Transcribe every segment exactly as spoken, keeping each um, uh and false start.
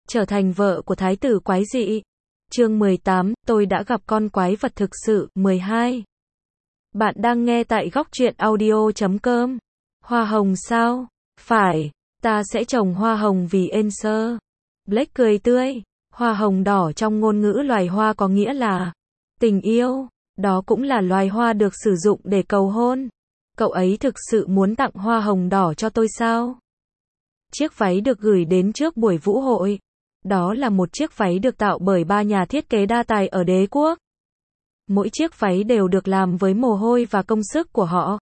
trở thành vợ của thái tử quái dị. Chương mười tám, tôi đã gặp con quái vật thực sự. mười hai. Bạn đang nghe tại góc truyện audio chấm com. Hoa hồng sao? Phải, ta sẽ trồng hoa hồng vì Enser. Blake cười tươi. Hoa hồng đỏ trong ngôn ngữ loài hoa có nghĩa là tình yêu. Đó cũng là loài hoa được sử dụng để cầu hôn. Cậu ấy thực sự muốn tặng hoa hồng đỏ cho tôi sao? Chiếc váy được gửi đến trước buổi vũ hội. Đó là một chiếc váy được tạo bởi ba nhà thiết kế đa tài ở đế quốc. Mỗi chiếc váy đều được làm với mồ hôi và công sức của họ.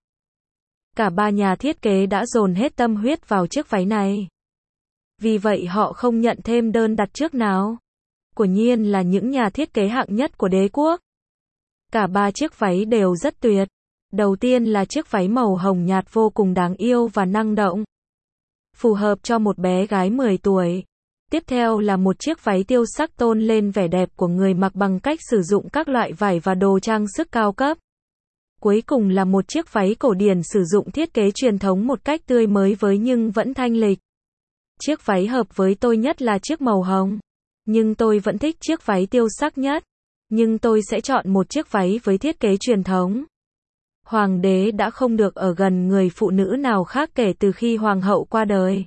Cả ba nhà thiết kế đã dồn hết tâm huyết vào chiếc váy này. Vì vậy họ không nhận thêm đơn đặt trước nào. Quả nhiên là những nhà thiết kế hạng nhất của đế quốc. Cả ba chiếc váy đều rất tuyệt. Đầu tiên là chiếc váy màu hồng nhạt vô cùng đáng yêu và năng động. Phù hợp cho một bé gái mười tuổi. Tiếp theo là một chiếc váy tiêu sắc tôn lên vẻ đẹp của người mặc bằng cách sử dụng các loại vải và đồ trang sức cao cấp. Cuối cùng là một chiếc váy cổ điển sử dụng thiết kế truyền thống một cách tươi mới với nhưng vẫn thanh lịch. Chiếc váy hợp với tôi nhất là chiếc màu hồng. Nhưng tôi vẫn thích chiếc váy tiêu sắc nhất. Nhưng tôi sẽ chọn một chiếc váy với thiết kế truyền thống. Hoàng đế đã không được ở gần người phụ nữ nào khác kể từ khi hoàng hậu qua đời.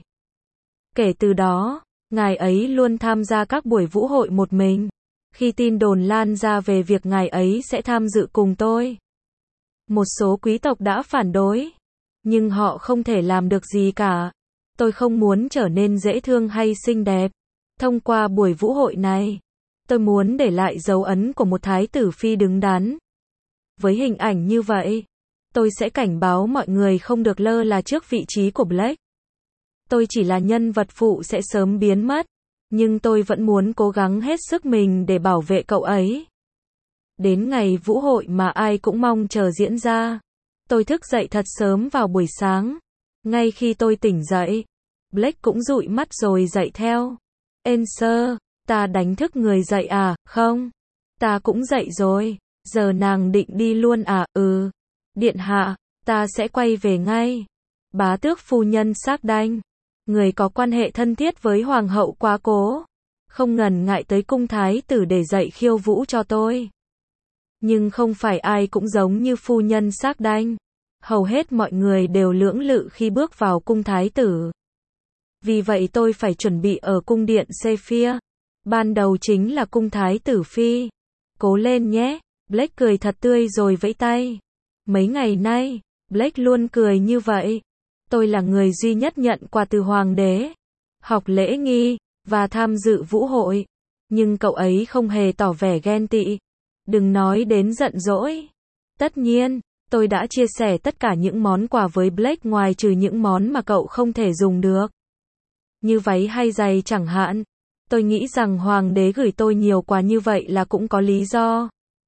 Kể từ đó, ngài ấy luôn tham gia các buổi vũ hội một mình. Khi tin đồn lan ra về việc ngài ấy sẽ tham dự cùng tôi, một số quý tộc đã phản đối. Nhưng họ không thể làm được gì cả. Tôi không muốn trở nên dễ thương hay xinh đẹp. Thông qua buổi vũ hội này, tôi muốn để lại dấu ấn của một thái tử phi đứng đắn. Với hình ảnh như vậy, tôi sẽ cảnh báo mọi người không được lơ là trước vị trí của Blake. Tôi chỉ là nhân vật phụ sẽ sớm biến mất, nhưng tôi vẫn muốn cố gắng hết sức mình để bảo vệ cậu ấy. Đến ngày vũ hội mà ai cũng mong chờ diễn ra, tôi thức dậy thật sớm vào buổi sáng. Ngay khi tôi tỉnh dậy, Blake cũng dụi mắt rồi dậy theo. Enser, ta đánh thức người dậy à? Không, ta cũng dậy rồi. Giờ nàng định đi luôn à? Ừ. Điện hạ, ta sẽ quay về ngay. Bá tước phu nhân xác đanh, người có quan hệ thân thiết với hoàng hậu quá cố, không ngần ngại tới cung thái tử để dạy khiêu vũ cho tôi. Nhưng không phải ai cũng giống như phu nhân xác đanh. Hầu hết mọi người đều lưỡng lự khi bước vào cung thái tử. Vì vậy tôi phải chuẩn bị ở cung điện Sephir. Ban đầu chính là cung thái tử phi. Cố lên nhé. Blake cười thật tươi rồi vẫy tay. Mấy ngày nay, Blake luôn cười như vậy. Tôi là người duy nhất nhận quà từ hoàng đế, học lễ nghi, và tham dự vũ hội. Nhưng cậu ấy không hề tỏ vẻ ghen tị. Đừng nói đến giận dỗi. Tất nhiên, tôi đã chia sẻ tất cả những món quà với Blake ngoài trừ những món mà cậu không thể dùng được. Như váy hay giày chẳng hạn. Tôi nghĩ rằng hoàng đế gửi tôi nhiều quà như vậy là cũng có lý do.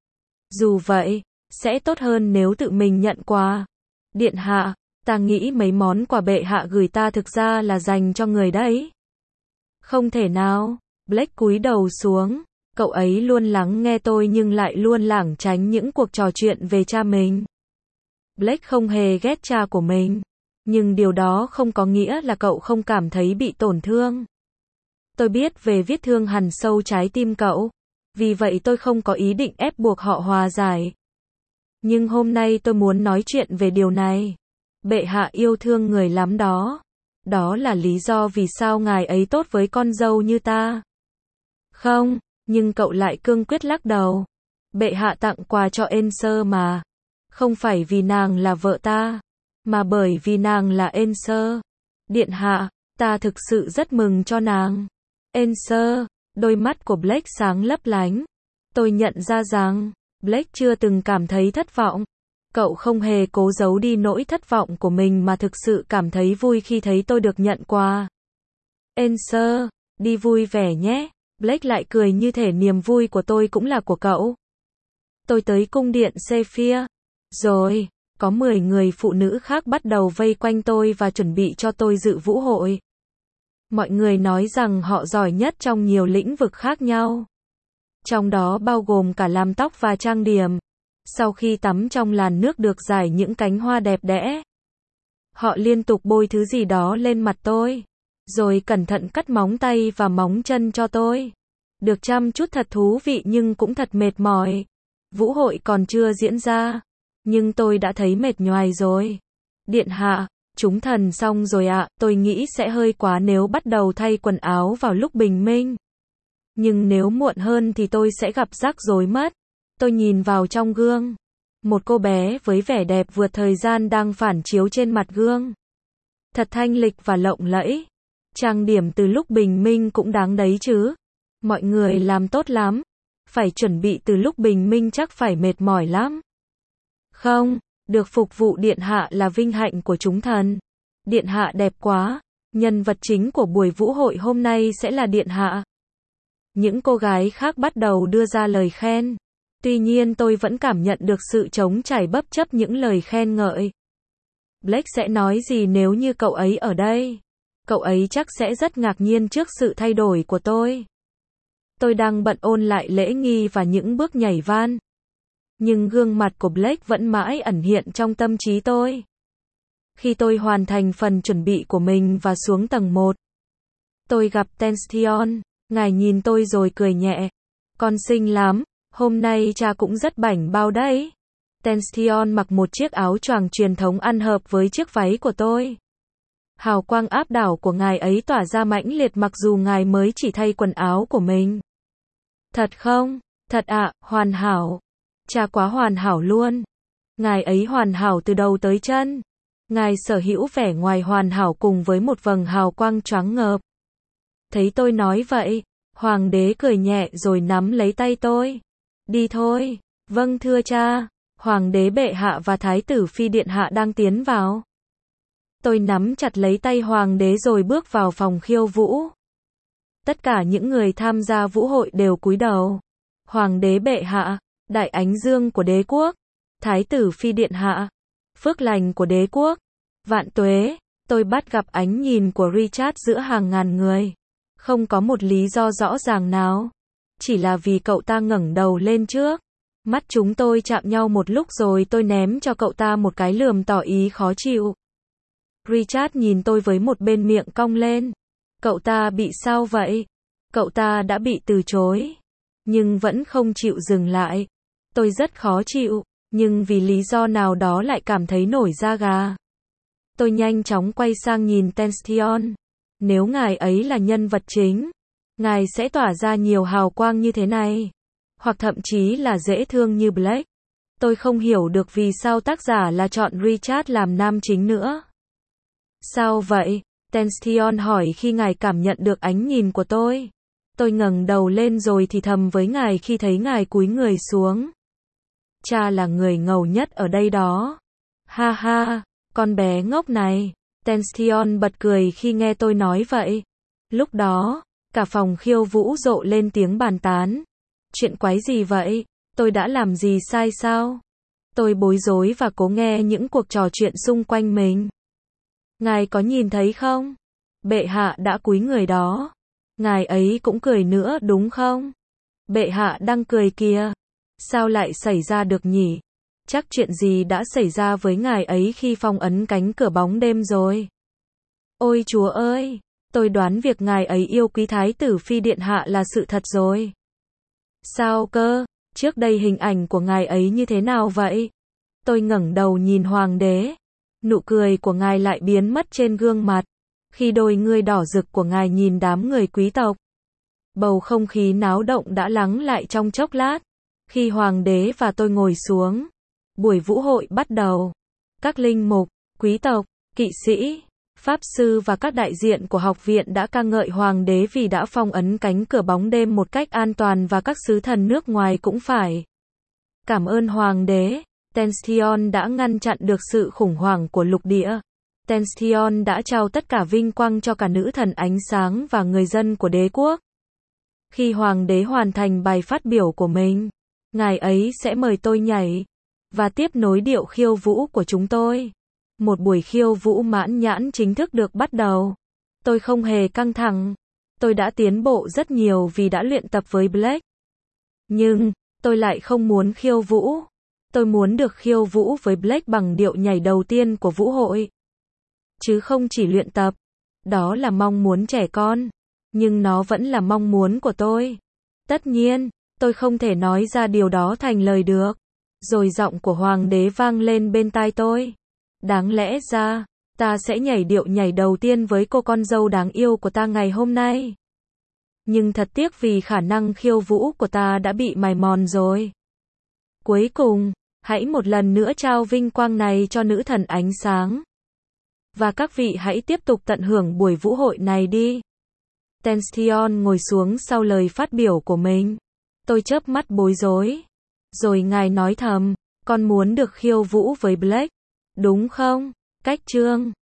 Dù vậy, sẽ tốt hơn nếu tự mình nhận quà. Điện hạ, ta nghĩ mấy món quà bệ hạ gửi ta thực ra là dành cho người đấy. Không thể nào. Blake cúi đầu xuống. Cậu ấy luôn lắng nghe tôi nhưng lại luôn lảng tránh những cuộc trò chuyện về cha mình. Blake không hề ghét cha của mình. Nhưng điều đó không có nghĩa là cậu không cảm thấy bị tổn thương. Tôi biết về vết thương hằn sâu trái tim cậu. Vì vậy tôi không có ý định ép buộc họ hòa giải. Nhưng hôm nay tôi muốn nói chuyện về điều này. Bệ hạ yêu thương người lắm đó. Đó là lý do vì sao ngài ấy tốt với con dâu như ta. Không, nhưng cậu lại cương quyết lắc đầu. Bệ hạ tặng quà cho Enser mà. Không phải vì nàng là vợ ta, mà bởi vì nàng là Enser. Điện hạ, ta thực sự rất mừng cho nàng. Enser, đôi mắt của Blake sáng lấp lánh. Tôi nhận ra rằng, Blake chưa từng cảm thấy thất vọng. Cậu không hề cố giấu đi nỗi thất vọng của mình mà thực sự cảm thấy vui khi thấy tôi được nhận quà. Enser, đi vui vẻ nhé. Blake lại cười như thể niềm vui của tôi cũng là của cậu. Tôi tới cung điện Sephir. Rồi, có mười người phụ nữ khác bắt đầu vây quanh tôi và chuẩn bị cho tôi dự vũ hội. Mọi người nói rằng họ giỏi nhất trong nhiều lĩnh vực khác nhau. Trong đó bao gồm cả làm tóc và trang điểm. Sau khi tắm trong làn nước được rải những cánh hoa đẹp đẽ, họ liên tục bôi thứ gì đó lên mặt tôi. rồi cẩn thận cắt móng tay và móng chân cho tôi. Được chăm chút thật thú vị nhưng cũng thật mệt mỏi. Vũ hội còn chưa diễn ra, nhưng tôi đã thấy mệt nhoài rồi. Điện hạ, chúng thần xong rồi ạ, tôi nghĩ sẽ hơi quá nếu bắt đầu thay quần áo vào lúc bình minh. Nhưng nếu muộn hơn thì tôi sẽ gặp rắc rối mất. Tôi nhìn vào trong gương. Một cô bé với vẻ đẹp vượt thời gian đang phản chiếu trên mặt gương. Thật thanh lịch và lộng lẫy. Trang điểm từ lúc bình minh cũng đáng đấy chứ. Mọi người làm tốt lắm. Phải chuẩn bị từ lúc bình minh chắc phải mệt mỏi lắm. Không, được phục vụ điện hạ là vinh hạnh của chúng thần. Điện hạ đẹp quá. Nhân vật chính của buổi vũ hội hôm nay sẽ là điện hạ. Những cô gái khác bắt đầu đưa ra lời khen. Tuy nhiên tôi vẫn cảm nhận được sự trống trải bất chấp những lời khen ngợi. Blake sẽ nói gì nếu như cậu ấy ở đây? Cậu ấy chắc sẽ rất ngạc nhiên trước sự thay đổi của tôi. Tôi đang bận ôn lại lễ nghi và những bước nhảy van. Nhưng gương mặt của Blake vẫn mãi ẩn hiện trong tâm trí tôi. Khi tôi hoàn thành phần chuẩn bị của mình và xuống tầng một, tôi gặp Tension. Ngài nhìn tôi rồi cười nhẹ. Con xinh lắm, hôm nay cha cũng rất bảnh bao đấy. Tension mặc một chiếc áo choàng truyền thống ăn hợp với chiếc váy của tôi. Hào quang áp đảo của ngài ấy tỏa ra mãnh liệt mặc dù ngài mới chỉ thay quần áo của mình. Thật không? Thật ạ, hoàn hảo. Cha quá hoàn hảo luôn. Ngài ấy hoàn hảo từ đầu tới chân. Ngài sở hữu vẻ ngoài hoàn hảo cùng với một vầng hào quang choáng ngợp. Thấy tôi nói vậy, hoàng đế cười nhẹ rồi nắm lấy tay tôi. Đi thôi. Vâng thưa cha. Hoàng đế bệ hạ và thái tử phi điện hạ đang tiến vào. Tôi nắm chặt lấy tay hoàng đế rồi bước vào phòng khiêu vũ. Tất cả những người tham gia vũ hội đều cúi đầu. Hoàng đế bệ hạ, đại ánh dương của đế quốc, thái tử phi điện hạ, phước lành của đế quốc, vạn tuế. Tôi bắt gặp ánh nhìn của Richard giữa hàng ngàn người. Không có một lý do rõ ràng nào. Chỉ là vì cậu ta ngẩng đầu lên trước. Mắt chúng tôi chạm nhau một lúc rồi tôi ném cho cậu ta một cái lườm tỏ ý khó chịu. Richard nhìn tôi với một bên miệng cong lên. Cậu ta bị sao vậy? Cậu ta đã bị từ chối. Nhưng vẫn không chịu dừng lại. Tôi rất khó chịu, nhưng vì lý do nào đó lại cảm thấy nổi da gà. Tôi nhanh chóng quay sang nhìn Tension. Nếu ngài ấy là nhân vật chính, ngài sẽ tỏa ra nhiều hào quang như thế này. Hoặc thậm chí là dễ thương như Blake. Tôi không hiểu được vì sao tác giả là chọn Richard làm nam chính nữa. Sao vậy? Tension hỏi khi ngài cảm nhận được ánh nhìn của tôi. Tôi ngẩng đầu lên rồi thì thầm với ngài khi thấy ngài cúi người xuống. Cha là người ngầu nhất ở đây đó. Ha ha, con bé ngốc này. Tension bật cười khi nghe tôi nói vậy. Lúc đó, cả phòng khiêu vũ rộ lên tiếng bàn tán. Chuyện quái gì vậy? Tôi đã làm gì sai sao? Tôi bối rối và cố nghe những cuộc trò chuyện xung quanh mình. Ngài có nhìn thấy không? Bệ hạ đã cúi người đó. Ngài ấy cũng cười nữa đúng không? Bệ hạ đang cười kìa. Sao lại xảy ra được nhỉ? Chắc chuyện gì đã xảy ra với ngài ấy khi phong ấn cánh cửa bóng đêm rồi. Ôi chúa ơi! Tôi đoán việc ngài ấy yêu quý thái tử phi điện hạ là sự thật rồi. Sao cơ? Trước đây hình ảnh của ngài ấy như thế nào vậy? Tôi ngẩng đầu nhìn hoàng đế. Nụ cười của ngài lại biến mất trên gương mặt. Khi đôi ngươi đỏ rực của ngài nhìn đám người quý tộc. Bầu không khí náo động đã lắng lại trong chốc lát. Khi hoàng đế và tôi ngồi xuống, buổi vũ hội bắt đầu. Các linh mục, quý tộc, kỵ sĩ, pháp sư và các đại diện của học viện đã ca ngợi hoàng đế vì đã phong ấn cánh cửa bóng đêm một cách an toàn và các sứ thần nước ngoài cũng phải. Cảm ơn hoàng đế. Tension đã ngăn chặn được sự khủng hoảng của lục địa. Tension đã trao tất cả vinh quang cho cả nữ thần ánh sáng và người dân của đế quốc. Khi hoàng đế hoàn thành bài phát biểu của mình, ngài ấy sẽ mời tôi nhảy và tiếp nối điệu khiêu vũ của chúng tôi. Một buổi khiêu vũ mãn nhãn chính thức được bắt đầu. Tôi không hề căng thẳng. Tôi đã tiến bộ rất nhiều vì đã luyện tập với Blake. Nhưng, tôi lại không muốn khiêu vũ. Tôi muốn được khiêu vũ với Blake bằng điệu nhảy đầu tiên của vũ hội. Chứ không chỉ luyện tập. Đó là mong muốn trẻ con. Nhưng nó vẫn là mong muốn của tôi. Tất nhiên, tôi không thể nói ra điều đó thành lời được. Rồi giọng của hoàng đế vang lên bên tai tôi. Đáng lẽ ra, ta sẽ nhảy điệu nhảy đầu tiên với cô con dâu đáng yêu của ta ngày hôm nay. Nhưng thật tiếc vì khả năng khiêu vũ của ta đã bị mài mòn rồi. Cuối cùng, hãy một lần nữa trao vinh quang này cho nữ thần ánh sáng. Và các vị hãy tiếp tục tận hưởng buổi vũ hội này đi. Tension ngồi xuống sau lời phát biểu của mình. Tôi chớp mắt bối rối. Rồi ngài nói thầm, con muốn được khiêu vũ với Blake, đúng không? Cách chương